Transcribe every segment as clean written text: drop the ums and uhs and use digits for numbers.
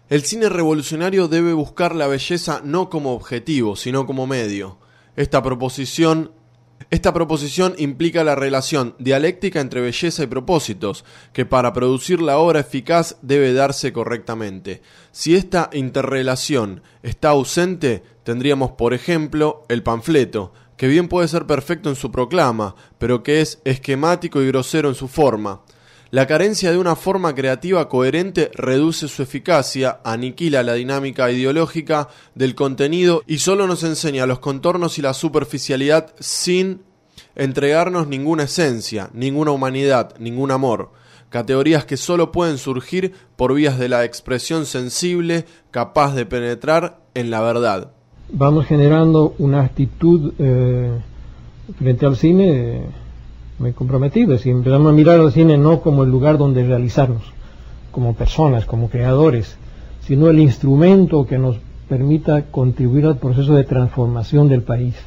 El cine revolucionario debe buscar la belleza no como objetivo, sino como medio. Esta proposición implica la relación dialéctica entre belleza y propósitos, que para producir la obra eficaz debe darse correctamente. Si esta interrelación está ausente, tendríamos, por ejemplo, el panfleto, que bien puede ser perfecto en su proclama, pero que es esquemático y grosero en su forma. La carencia de una forma creativa coherente reduce su eficacia, aniquila la dinámica ideológica del contenido y solo nos enseña los contornos y la superficialidad sin entregarnos ninguna esencia, ninguna humanidad, ningún amor. Categorías que solo pueden surgir por vías de la expresión sensible, capaz de penetrar en la verdad. Vamos generando una actitud frente al cine muy comprometida. Si empezamos a mirar al cine no como el lugar donde realizarnos, como personas, como creadores, sino el instrumento que nos permita contribuir al proceso de transformación del país.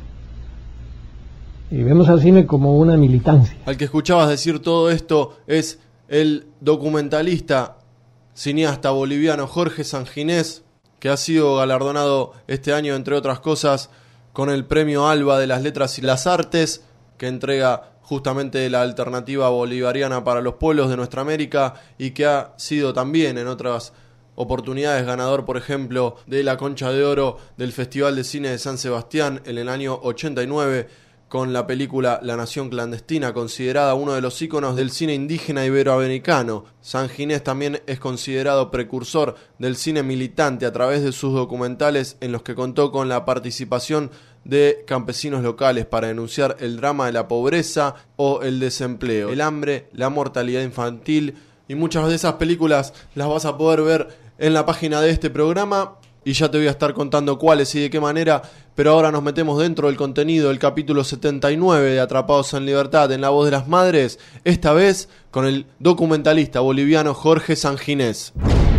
Y vemos al cine como una militancia. Al que escuchabas decir todo esto es el documentalista, cineasta boliviano Jorge Sanginés, que ha sido galardonado este año, entre otras cosas, con el Premio Alba de las Letras y las Artes, que entrega justamente la alternativa bolivariana para los pueblos de nuestra América, y que ha sido también en otras oportunidades ganador, por ejemplo, de la Concha de Oro del Festival de Cine de San Sebastián en el año 89, con la película La Nación Clandestina, considerada uno de los íconos del cine indígena iberoamericano. Sanginés también es considerado precursor del cine militante a través de sus documentales, en los que contó con la participación de campesinos locales para denunciar el drama de la pobreza o el desempleo, el hambre, la mortalidad infantil, y muchas de esas películas las vas a poder ver en la página de este programa, y ya te voy a estar contando cuáles y de qué manera. Pero ahora nos metemos dentro del contenido del capítulo 79 de Atrapados en Libertad, en la voz de las madres, esta vez con el documentalista boliviano Jorge Sanginés.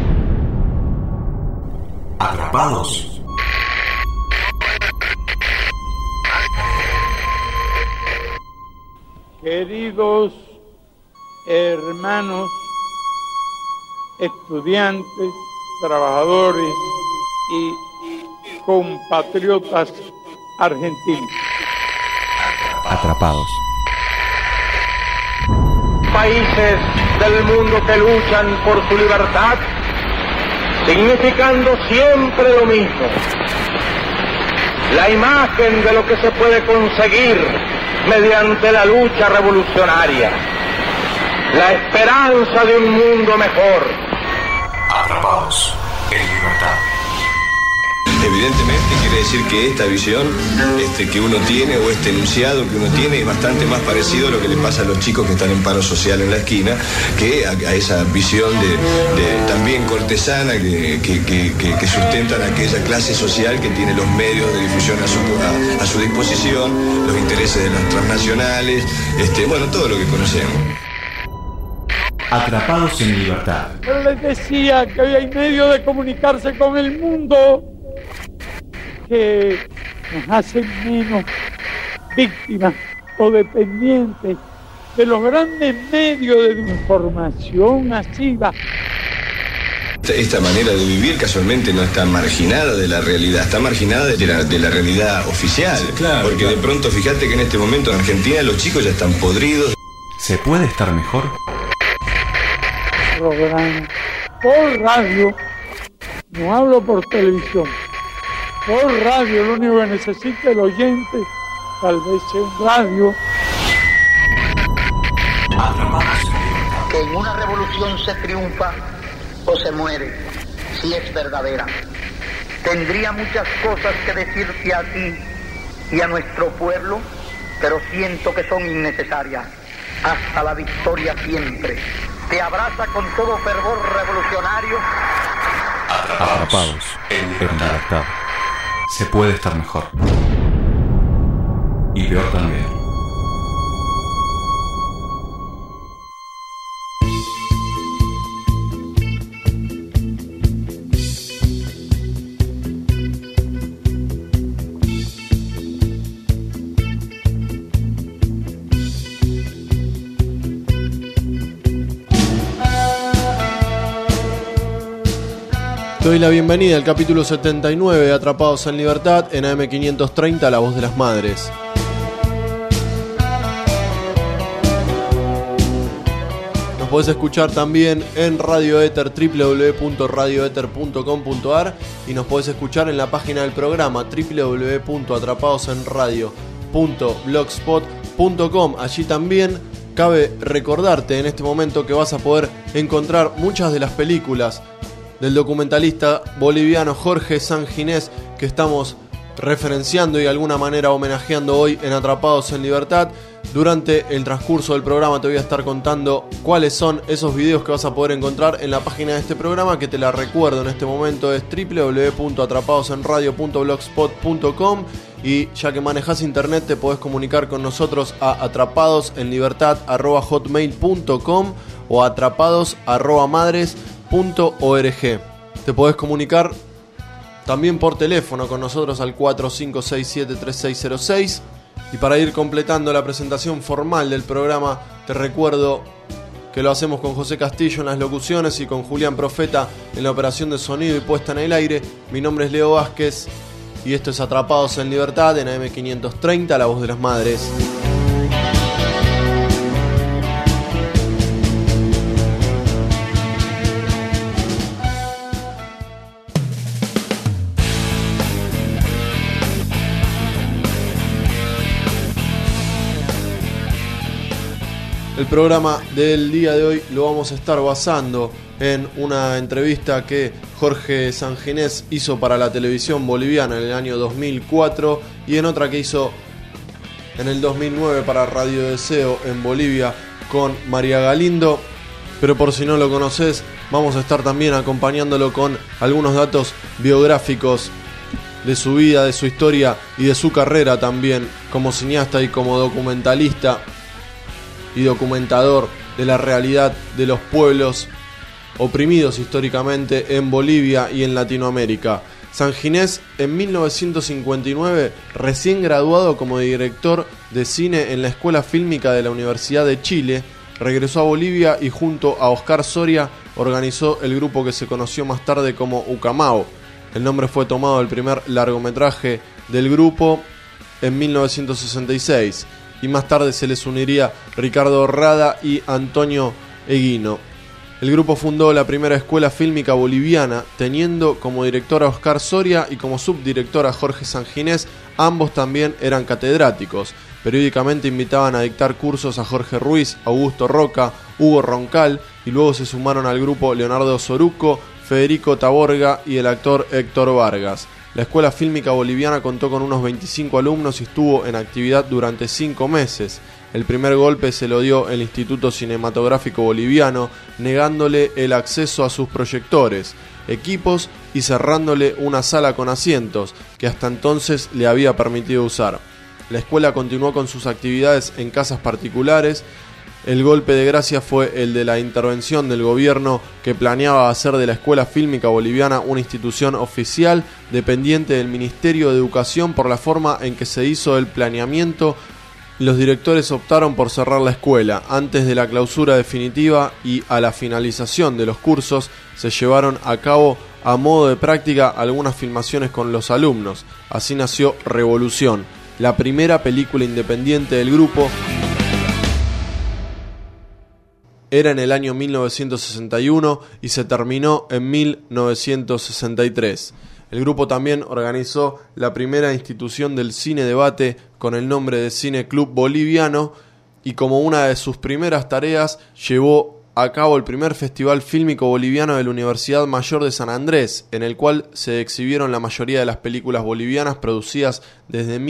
Atrapados. Queridos hermanos, estudiantes, trabajadores y compatriotas argentinos. Atrapados. Países del mundo que luchan por su libertad, significando siempre lo mismo. La imagen de lo que se puede conseguir mediante la lucha revolucionaria. La esperanza de un mundo mejor. Atrapados en libertad. Evidentemente quiere decir que esta visión que uno tiene, o este enunciado que uno tiene, es bastante más parecido a lo que le pasa a los chicos que están en paro social en la esquina, que a esa visión de también cortesana que sustentan aquella clase social que tiene los medios de difusión a su disposición, los intereses de las transnacionales, todo lo que conocemos. Atrapados en libertad. Pero les decía que hoy hay medio de comunicarse con el mundo que nos hacen menos víctimas o dependientes de los grandes medios de información masiva. Esta manera de vivir casualmente no está marginada de la realidad, está marginada de la realidad oficial. Sí, claro, porque claro. De pronto fíjate que en este momento en Argentina los chicos ya están podridos. ¿Se puede estar mejor? Programa por radio, no hablo por televisión. Por radio, lo único que necesita el oyente, tal vez sea un radio. Que en una revolución se triunfa o se muere, si es verdadera. Tendría muchas cosas que decirte a ti y a nuestro pueblo, pero siento que son innecesarias. Hasta la victoria siempre. Te abraza con todo fervor revolucionario. Atrapados en libertad. Se puede estar mejor. Y peor también. Te doy la bienvenida al capítulo 79 de Atrapados en Libertad en AM530, La Voz de las Madres. Nos podés escuchar también en Radio Éter, www.radioeter.com.ar, y nos podés escuchar en la página del programa www.atrapadosenradio.blogspot.com. Allí también cabe recordarte en este momento que vas a poder encontrar muchas de las películas del documentalista boliviano Jorge Sanginés, que estamos referenciando y de alguna manera homenajeando hoy en Atrapados en Libertad. Durante el transcurso del programa te voy a estar contando cuáles son esos videos que vas a poder encontrar en la página de este programa, que te la recuerdo en este momento, es www.atrapadosenradio.blogspot.com, y ya que manejas internet te podés comunicar con nosotros a atrapadosenlibertad@hotmail.com o atrapados@madres.org. Te podés comunicar también por teléfono con nosotros al 45673606. Y para ir completando la presentación formal del programa, te recuerdo que lo hacemos con José Castillo en las locuciones y con Julián Profeta en la operación de sonido y puesta en el aire. Mi nombre es Leo Vázquez y esto es Atrapados en Libertad en AM530, La Voz de las Madres. El programa del día de hoy lo vamos a estar basando en una entrevista que Jorge Sanginés hizo para la televisión boliviana en el año 2004 y en otra que hizo en el 2009 para Radio Deseo en Bolivia con María Galindo. Pero por si no lo conoces, vamos a estar también acompañándolo con algunos datos biográficos de su vida, de su historia y de su carrera también como cineasta y como documentalista y documentador de la realidad de los pueblos oprimidos históricamente en Bolivia y en Latinoamérica. Sanginés, en 1959, recién graduado como director de cine en la Escuela Fílmica de la Universidad de Chile, regresó a Bolivia y junto a Oscar Soria organizó el grupo que se conoció más tarde como Ucamao. El nombre fue tomado del primer largometraje del grupo en 1966. Y más tarde se les uniría Ricardo Rada y Antonio Eguino. El grupo fundó la primera escuela fílmica boliviana, teniendo como director a Oscar Soria y como subdirector a Jorge Sanginés. Ambos también eran catedráticos. Periódicamente invitaban a dictar cursos a Jorge Ruiz, Augusto Roca, Hugo Roncal, y luego se sumaron al grupo Leonardo Soruco, Federico Taborga y el actor Héctor Vargas. La Escuela Fílmica Boliviana contó con unos 25 alumnos y estuvo en actividad durante 5 meses. El primer golpe se lo dio el Instituto Cinematográfico Boliviano, negándole el acceso a sus proyectores, equipos y cerrándole una sala con asientos que hasta entonces le había permitido usar. La escuela continuó con sus actividades en casas particulares. El golpe de gracia fue el de la intervención del gobierno, que planeaba hacer de la Escuela Fílmica Boliviana una institución oficial dependiente del Ministerio de Educación. Por la forma en que se hizo el planeamiento, los directores optaron por cerrar la escuela. Antes de la clausura definitiva y a la finalización de los cursos, se llevaron a cabo a modo de práctica algunas filmaciones con los alumnos. Así nació Revolución, la primera película independiente del grupo. Era en el año 1961 y se terminó en 1963. El grupo también organizó la primera institución del cine debate con el nombre de Cine Club Boliviano, y como una de sus primeras tareas llevó a cabo el primer festival fílmico boliviano de la Universidad Mayor de San Andrés, en el cual se exhibieron la mayoría de las películas bolivianas producidas desde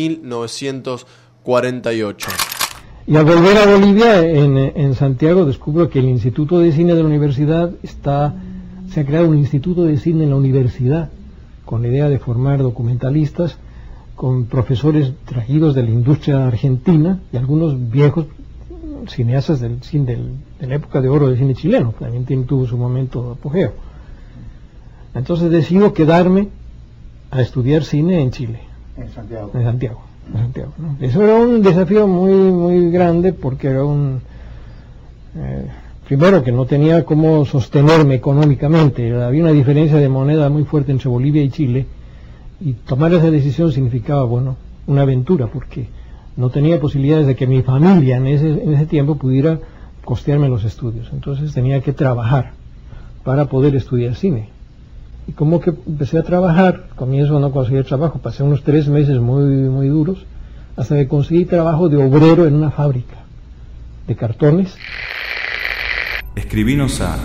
1948. Y al volver a Bolivia, en Santiago, descubro que el Instituto de Cine de la Universidad se ha creado un Instituto de Cine en la universidad, con la idea de formar documentalistas, con profesores traídos de la industria argentina y algunos viejos cineastas de la época de oro del cine chileno, que también tuvo su momento de apogeo. Entonces decido quedarme a estudiar cine en Chile. En Santiago. En Santiago, ¿no? Eso era un desafío muy, muy grande, porque era primero que no tenía cómo sostenerme económicamente, había una diferencia de moneda muy fuerte entre Bolivia y Chile, y tomar esa decisión significaba, bueno, una aventura, porque no tenía posibilidades de que mi familia en ese tiempo pudiera costearme los estudios. Entonces tenía que trabajar para poder estudiar cine. Y como que empecé a trabajar, comienzo no conseguir trabajo, pasé unos 3 meses muy duros, hasta que conseguí trabajo de obrero en una fábrica de cartones. Escribinos a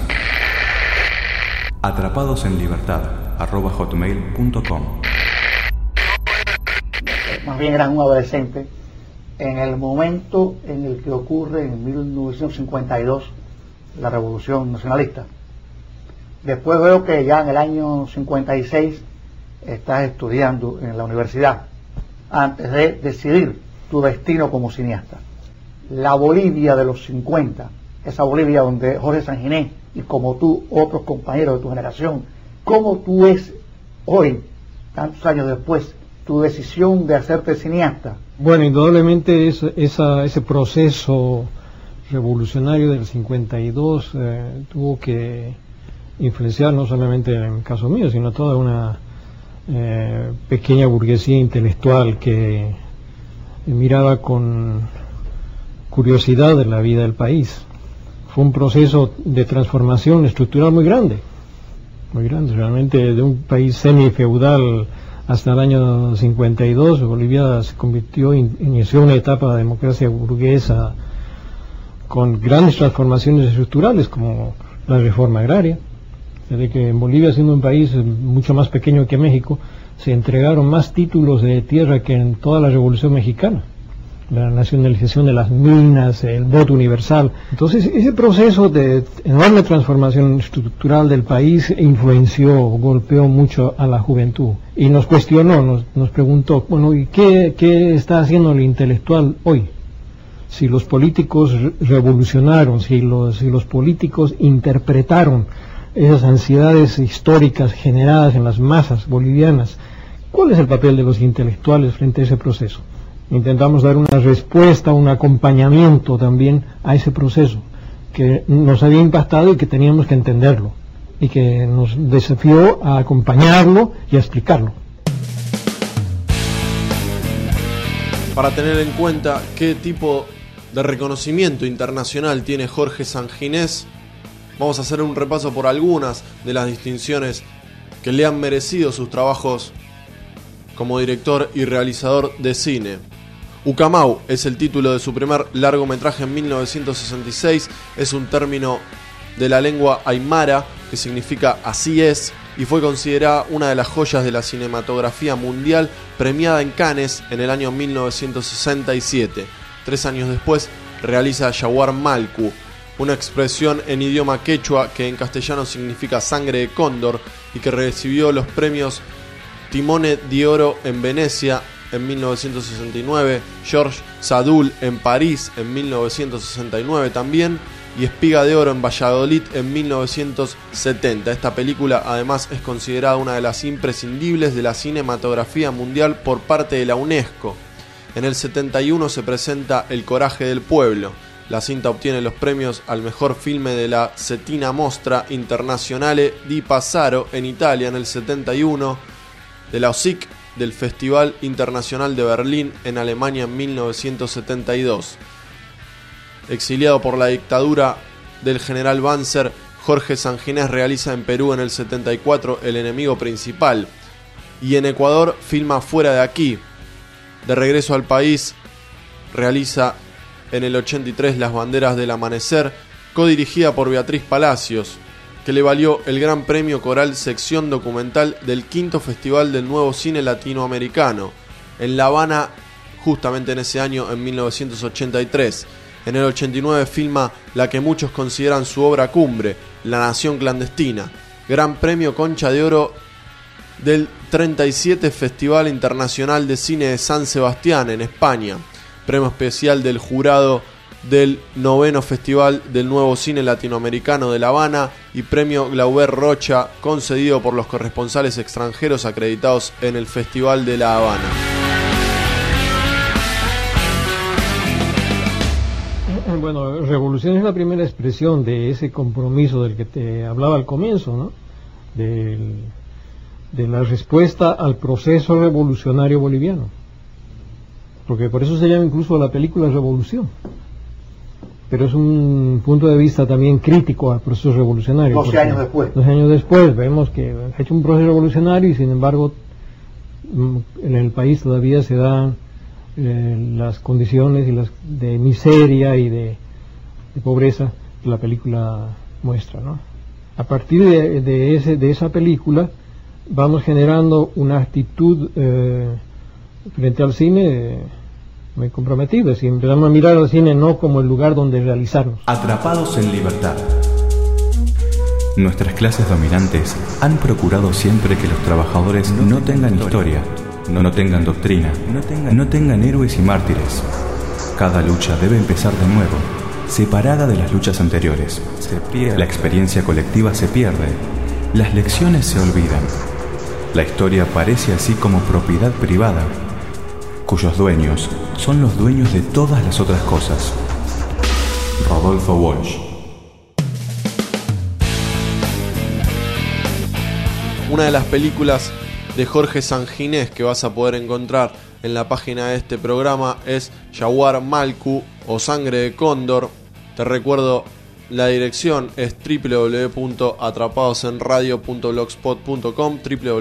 atrapadosenlibertad@hotmail.com. Más bien eras un adolescente en el momento en el que ocurre en 1952 la Revolución Nacionalista. Después veo que ya en el año 56 estás estudiando en la universidad antes de decidir tu destino como cineasta. La Bolivia de los 50, esa Bolivia donde Jorge Sanginés y como tú, otros compañeros de tu generación, ¿cómo tú ves hoy, tantos años después, tu decisión de hacerte cineasta? Bueno, indudablemente ese proceso revolucionario del 52 tuvo que influenciar no solamente en el caso mío, sino toda una pequeña burguesía intelectual que miraba con curiosidad de la vida del país. Fue un proceso de transformación estructural muy grande, realmente de un país semifeudal hasta el año 52, Bolivia se inició una etapa de democracia burguesa con grandes transformaciones estructurales como la reforma agraria. Desde que en Bolivia, siendo un país mucho más pequeño que México, se entregaron más títulos de tierra que en toda la Revolución Mexicana. La nacionalización de las minas, el voto universal. Entonces, ese proceso de enorme transformación estructural del país golpeó mucho a la juventud. Y nos cuestionó, nos preguntó, bueno, ¿y qué está haciendo el intelectual hoy? Si los políticos revolucionaron, si los políticos interpretaron esas ansiedades históricas generadas en las masas bolivianas, ¿cuál es el papel de los intelectuales frente a ese proceso? Intentamos dar una respuesta, un acompañamiento también a ese proceso que nos había impactado y que teníamos que entenderlo y que nos desafió a acompañarlo y a explicarlo. Para tener en cuenta qué tipo de reconocimiento internacional tiene Jorge Sanginés, vamos a hacer un repaso por algunas de las distinciones que le han merecido sus trabajos como director y realizador de cine. Ucamau es el título de su primer largometraje en 1966, es un término de la lengua aymara que significa así es, y fue considerada una de las joyas de la cinematografía mundial, premiada en Cannes en el año 1967. 3 años después realiza Yawar Malku, una expresión en idioma quechua que en castellano significa sangre de cóndor y que recibió los premios Timone de Oro en Venecia en 1969, Georges Sadoul en París en 1969 también, y Espiga de Oro en Valladolid en 1970. Esta película además es considerada una de las imprescindibles de la cinematografía mundial por parte de la UNESCO. En el 71 se presenta El Coraje del Pueblo. La cinta obtiene los premios al mejor filme de la Settina Mostra Internazionale di Passaro en Italia en el 71, de la OSIC del Festival Internacional de Berlín en Alemania en 1972. Exiliado por la dictadura del general Banzer, Jorge Sanginés realiza en Perú en el 74 El enemigo principal, y en Ecuador filma Fuera de aquí. De regreso al país realiza en el 83 Las banderas del amanecer, codirigida por Beatriz Palacios, que le valió el Gran Premio Coral Sección Documental del 5º Festival del Nuevo Cine Latinoamericano, en La Habana, justamente en ese año, en 1983. En el 89 filma la que muchos consideran su obra cumbre, La Nación Clandestina, Gran Premio Concha de Oro del 37 Festival Internacional de Cine de San Sebastián, en España, premio especial del jurado del 9º Festival del Nuevo Cine Latinoamericano de La Habana y premio Glauber Rocha, concedido por los corresponsales extranjeros acreditados en el Festival de La Habana. Bueno, revolución es la primera expresión de ese compromiso del que te hablaba al comienzo, ¿no? De la respuesta al proceso revolucionario boliviano. Porque por eso se llama incluso la película Revolución. Pero es un punto de vista también crítico al proceso revolucionario. 12 años después. 12 años después vemos que ha hecho un proceso revolucionario y sin embargo en el país todavía se dan las condiciones de miseria y de pobreza que la película muestra, ¿no? A partir de esa película vamos generando una actitud frente al cine muy comprometida. Es decir, empezamos a mirar al cine no como el lugar donde realizarnos. Atrapados en libertad. Nuestras clases dominantes han procurado siempre que los trabajadores no tengan historia, no tengan doctrina, no tengan héroes y mártires. Cada lucha debe empezar de nuevo, separada de las luchas anteriores. La experiencia colectiva se pierde, las lecciones se olvidan. La historia parece así como propiedad privada, cuyos dueños son los dueños de todas las otras cosas. Rodolfo Walsh. Una de las películas de Jorge Sanginés que vas a poder encontrar en la página de este programa es Jaguar Malcu o Sangre de Cóndor. Te recuerdo, la dirección es www.atrapadosenradio.blogspot.com,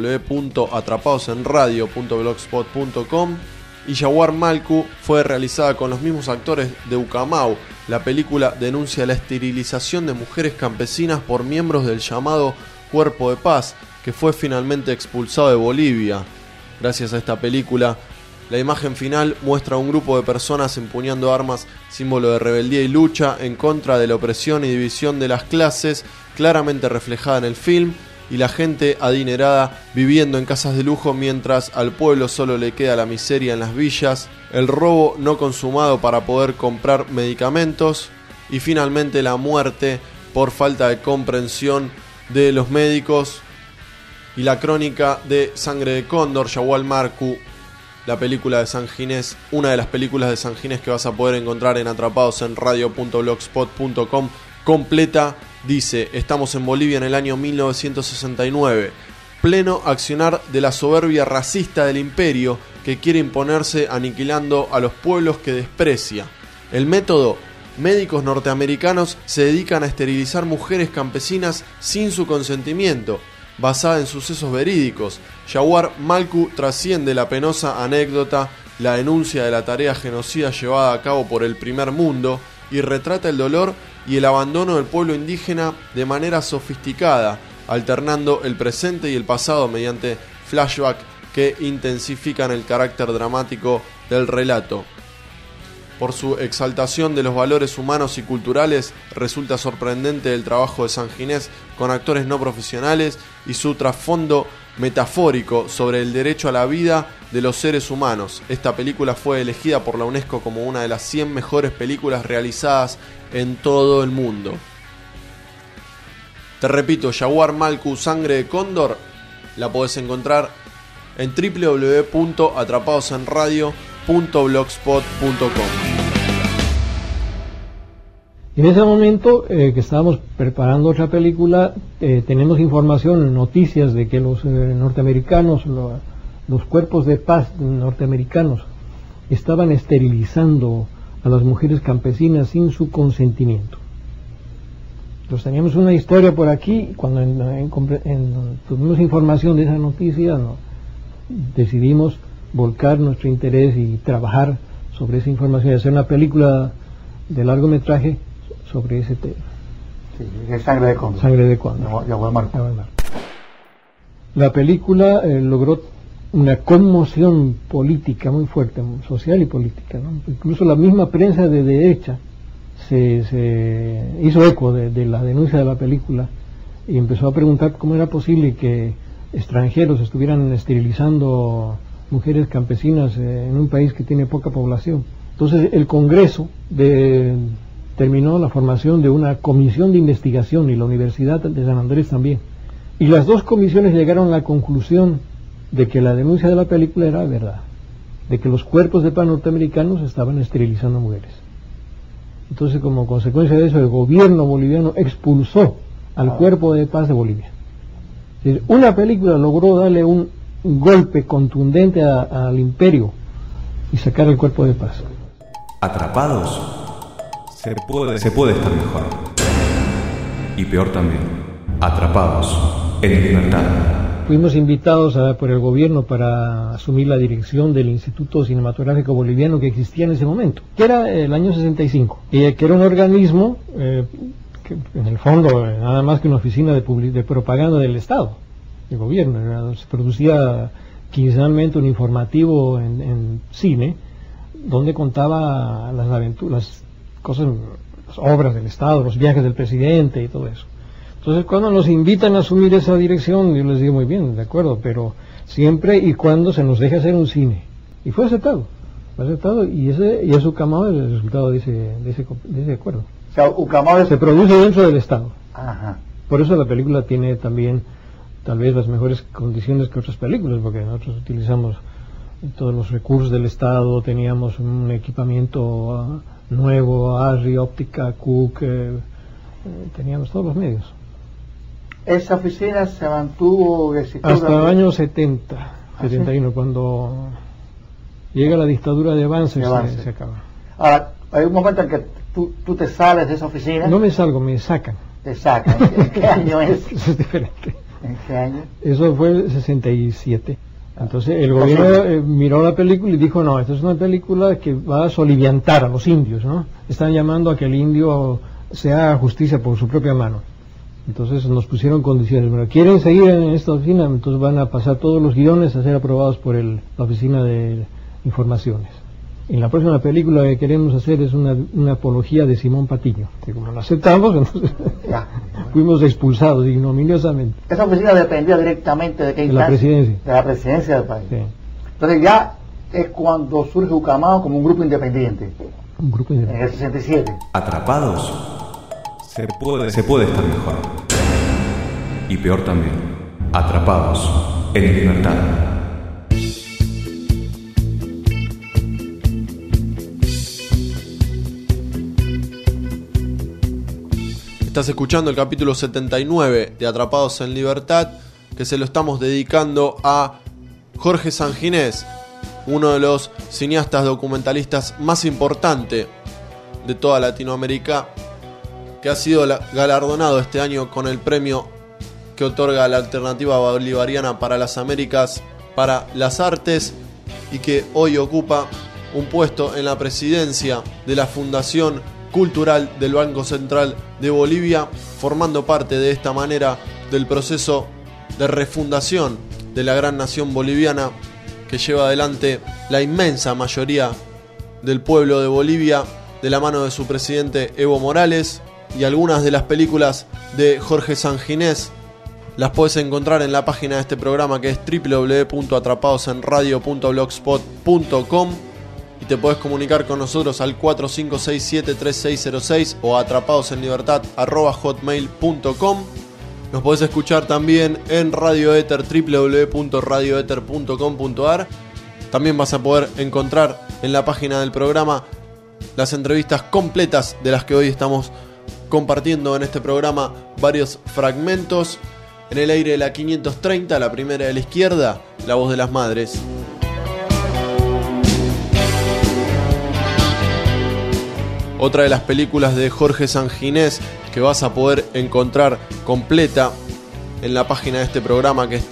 www.atrapadosenradio.blogspot.com. Y Jaguar Malcu fue realizada con los mismos actores de Ucamau. La película denuncia la esterilización de mujeres campesinas por miembros del llamado Cuerpo de Paz, que fue finalmente expulsado de Bolivia. Gracias a esta película, la imagen final muestra a un grupo de personas empuñando armas, símbolo de rebeldía y lucha en contra de la opresión y división de las clases, claramente reflejada en el film, y la gente adinerada viviendo en casas de lujo mientras al pueblo solo le queda la miseria en las villas, el robo no consumado para poder comprar medicamentos y finalmente la muerte por falta de comprensión de los médicos. Y la crónica de Sangre de Cóndor, Jaguar Malcu, la película de Sanginés, una de las películas de Sanginés que vas a poder encontrar en atrapadosenradio.blogspot.com completa. Dice: estamos en Bolivia en el año 1969, pleno accionar de la soberbia racista del imperio que quiere imponerse aniquilando a los pueblos que desprecia. El método: médicos norteamericanos se dedican a esterilizar mujeres campesinas sin su consentimiento, basada en sucesos verídicos. Jaguar Malcu trasciende la penosa anécdota, la denuncia de la tarea genocida llevada a cabo por el primer mundo, y retrata el dolor y el abandono del pueblo indígena de manera sofisticada, alternando el presente y el pasado mediante flashback que intensifican el carácter dramático del relato. Por su exaltación de los valores humanos y culturales, resulta sorprendente el trabajo de Sanginés con actores no profesionales y su trasfondo metafórico sobre el derecho a la vida de los seres humanos. Esta película fue elegida por la UNESCO como una de las 100 mejores películas realizadas en todo el mundo. Te repito, Jaguar Malcu, Sangre de Cóndor, la podés encontrar en www.atrapadosenradio.blogspot.com. En ese momento que estábamos preparando otra película, tenemos información, noticias de que los norteamericanos, los cuerpos de paz norteamericanos, estaban esterilizando a las mujeres campesinas sin su consentimiento. Entonces teníamos una historia por aquí, cuando tuvimos información de esa noticia, decidimos volcar nuestro interés y trabajar sobre esa información y hacer una película de largometraje sobre ese tema. Sí, es Sangre de Cóndor. Sangre de Cóndor. Jaguar Malcu. La película logró una conmoción política muy fuerte, social y política, ¿no? Incluso la misma prensa de derecha se hizo eco de la denuncia de la película y empezó a preguntar cómo era posible que extranjeros estuvieran esterilizando mujeres campesinas en un país que tiene poca población. Entonces el Congreso terminó la formación de una comisión de investigación, y la Universidad de San Andrés también, y las dos comisiones llegaron a la conclusión de que la denuncia de la película era verdad, de que los cuerpos de paz norteamericanos estaban esterilizando mujeres. Entonces, como consecuencia de eso, el gobierno boliviano expulsó al Cuerpo de Paz de Bolivia. Es decir, una película logró darle un golpe contundente al imperio y sacar el Cuerpo de Paz. Atrapados, se puede estar mejor. Y peor también, atrapados en libertad. Fuimos invitados por el gobierno para asumir la dirección del Instituto Cinematográfico Boliviano que existía en ese momento, que era el año 65, que era un organismo que en el fondo nada más que una oficina de propaganda del Estado, del gobierno. Se producía quincenalmente un informativo en cine donde contaba las aventuras, las obras del Estado, los viajes del presidente y todo eso. Entonces, cuando nos invitan a asumir esa dirección, yo les digo muy bien, de acuerdo, pero siempre y cuando se nos deje hacer un cine. Y fue aceptado, y es Ucamao el resultado de ese acuerdo. O sea, Ucamao se produce dentro del Estado. Ajá. Por eso la película tiene también, tal vez, las mejores condiciones que otras películas, porque nosotros utilizamos todos los recursos del Estado, teníamos un equipamiento nuevo, ARRI, óptica, Cook, teníamos todos los medios. ¿Esa oficina se mantuvo exitosa? Hasta el año 71, cuando llega la dictadura de Avance. Se acaba. Ahora, hay un momento en que tú te sales de esa oficina. No me salgo, me sacan. Te sacan. ¿En qué año es? Eso es diferente. ¿En qué año? Eso fue el 67. Entonces el gobierno miró la película y dijo, no, esta es una película que va a soliviantar a los indios, ¿no? Están llamando a que el indio se haga justicia por su propia mano. Entonces nos pusieron condiciones. Bueno, quieren seguir en esta oficina, entonces van a pasar todos los guiones a ser aprobados por la oficina de informaciones. En la próxima película que queremos hacer es una apología de Simón Patiño, que como lo aceptamos, entonces fuimos expulsados ignominiosamente. Esa oficina dependía directamente de qué instancia? De la presidencia. De la presidencia del país. Sí. Entonces ya es cuando surge Ucamao como un grupo independiente. Un grupo independiente. En el 67. Atrapados, se puede estar mejor. Y peor también, atrapados en libertad. Estás escuchando el capítulo 79 de Atrapados en Libertad, que se lo estamos dedicando a Jorge Sanginés, uno de los cineastas documentalistas más importantes de toda Latinoamérica, que ha sido galardonado este año con el premio que otorga la Alternativa Bolivariana para las Américas para las Artes, y que hoy ocupa un puesto en la presidencia de la Fundación Cultural del Banco Central de Bolivia, formando parte de esta manera del proceso de refundación de la gran nación boliviana que lleva adelante la inmensa mayoría del pueblo de Bolivia de la mano de su presidente Evo Morales. Y algunas de las películas de Jorge Sanginés las puedes encontrar en la página de este programa, que es www.atrapadosenradio.blogspot.com, y te podés comunicar con nosotros al 4567-3606 o atrapadosenlibertad@hotmail.com. Nos podés escuchar también en Radio Éter, www.radioeter.com.ar. También vas a poder encontrar en la página del programa las entrevistas completas de las que hoy estamos compartiendo en este programa, varios fragmentos. En el aire de la 530, la primera de la izquierda, La Voz de las Madres. Otra de las películas de Jorge Sanginés que vas a poder encontrar completa en la página de este programa, que es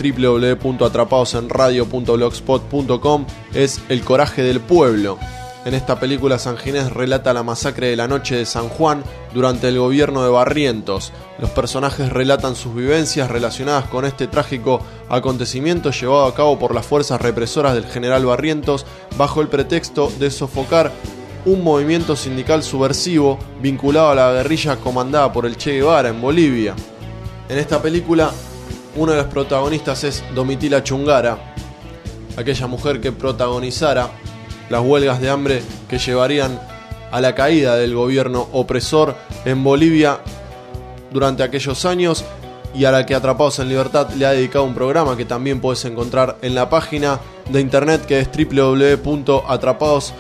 www.atrapadosenradio.blogspot.com, es El Coraje del Pueblo. En esta película Sanginés relata la masacre de la noche de San Juan durante el gobierno de Barrientos. Los personajes relatan sus vivencias relacionadas con este trágico acontecimiento llevado a cabo por las fuerzas represoras del general Barrientos bajo el pretexto de sofocar un movimiento sindical subversivo vinculado a la guerrilla comandada por el Che Guevara en Bolivia. En esta película, uno de los protagonistas es Domitila Chungara, aquella mujer que protagonizara las huelgas de hambre que llevarían a la caída del gobierno opresor en Bolivia durante aquellos años, y a la que Atrapados en Libertad le ha dedicado un programa que también puedes encontrar en la página de internet, que es www.atrapados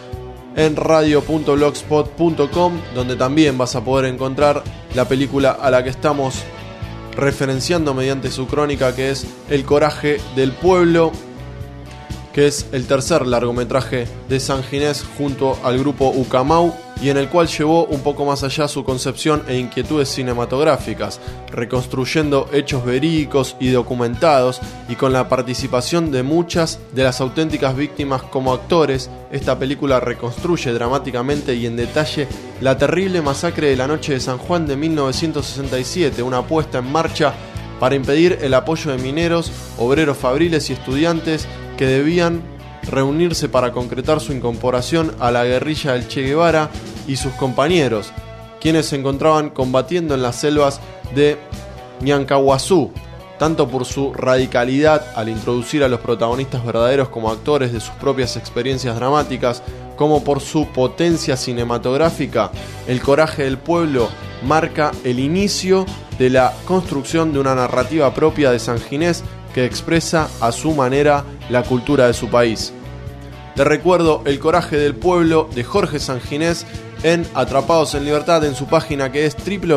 en radio.blogspot.com, donde también vas a poder encontrar la película a la que estamos referenciando mediante su crónica, que es El coraje del pueblo, que es el tercer largometraje de Sanginés junto al grupo Ucamau, y en el cual llevó un poco más allá su concepción e inquietudes cinematográficas, reconstruyendo hechos verídicos y documentados, y con la participación de muchas de las auténticas víctimas como actores. Esta película reconstruye dramáticamente y en detalle la terrible masacre de la noche de San Juan de 1967, una puesta en marcha para impedir el apoyo de mineros, obreros fabriles y estudiantes que debían reunirse para concretar su incorporación a la guerrilla del Che Guevara y sus compañeros, quienes se encontraban combatiendo en las selvas de Ñancahuazú, tanto por su radicalidad al introducir a los protagonistas verdaderos como actores de sus propias experiencias dramáticas, como por su potencia cinematográfica. El coraje del pueblo marca el inicio de la construcción de una narrativa propia de Sanginés que expresa a su manera la cultura de su país. Te recuerdo El coraje del pueblo de Jorge Sanginés en Atrapados en Libertad, en su página que es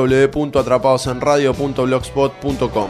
www.atrapadosenradio.blogspot.com.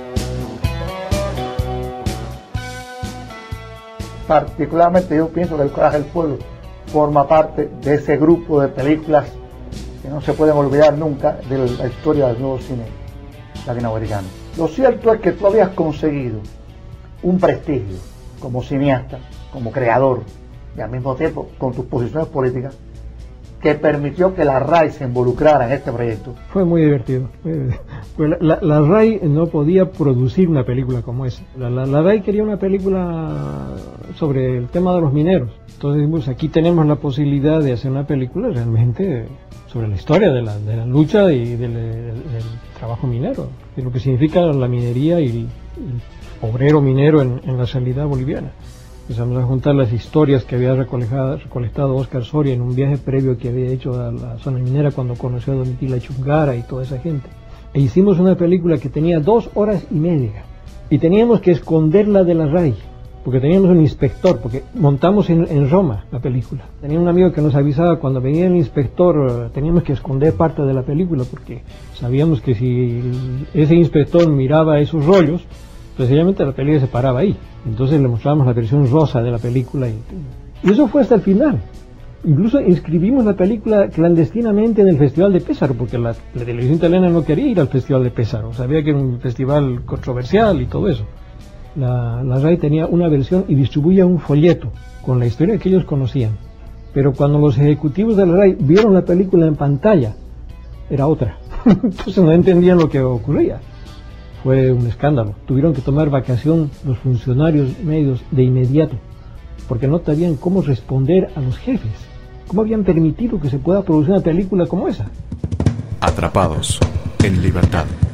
Particularmente yo pienso que El coraje del pueblo forma parte de ese grupo de películas que no se pueden olvidar nunca de la historia del nuevo cine latinoamericano. Lo cierto es que tú habías conseguido un prestigio como cineasta, como creador, y al mismo tiempo con tus posiciones políticas, que permitió que la RAI se involucrara en este proyecto. Fue muy divertido. La RAI no podía producir una película como esa. La RAI quería una película sobre el tema de los mineros. Entonces, pues, aquí tenemos la posibilidad de hacer una película realmente sobre la historia de la lucha y del trabajo minero, de lo que significa la minería y el obrero minero en la realidad boliviana. Empezamos a juntar las historias que había recolectado Óscar Soria en un viaje previo que había hecho a la zona minera cuando conoció a Domitila Chungara y toda esa gente. E hicimos una película que tenía 2 horas y media y teníamos que esconderla de la RAI porque teníamos un inspector, porque montamos en Roma la película. Tenía un amigo que nos avisaba cuando venía el inspector, teníamos que esconder parte de la película porque sabíamos que si ese inspector miraba esos rollos, sencillamente la película se paraba ahí. Entonces le mostrábamos la versión rosa de la película y eso fue hasta el final. Incluso inscribimos la película clandestinamente en el Festival de Pésaro, porque la televisión italiana no quería ir al Festival de Pésaro, sabía que era un festival controversial y todo eso. La RAI tenía una versión y distribuía un folleto con la historia que ellos conocían, pero cuando los ejecutivos de la RAI vieron la película en pantalla, era otra. Entonces no entendían lo que ocurría. Fue un escándalo. Tuvieron que tomar vacación los funcionarios medios de inmediato, porque no sabían cómo responder a los jefes. ¿Cómo habían permitido que se pueda producir una película como esa? Atrapados en Libertad.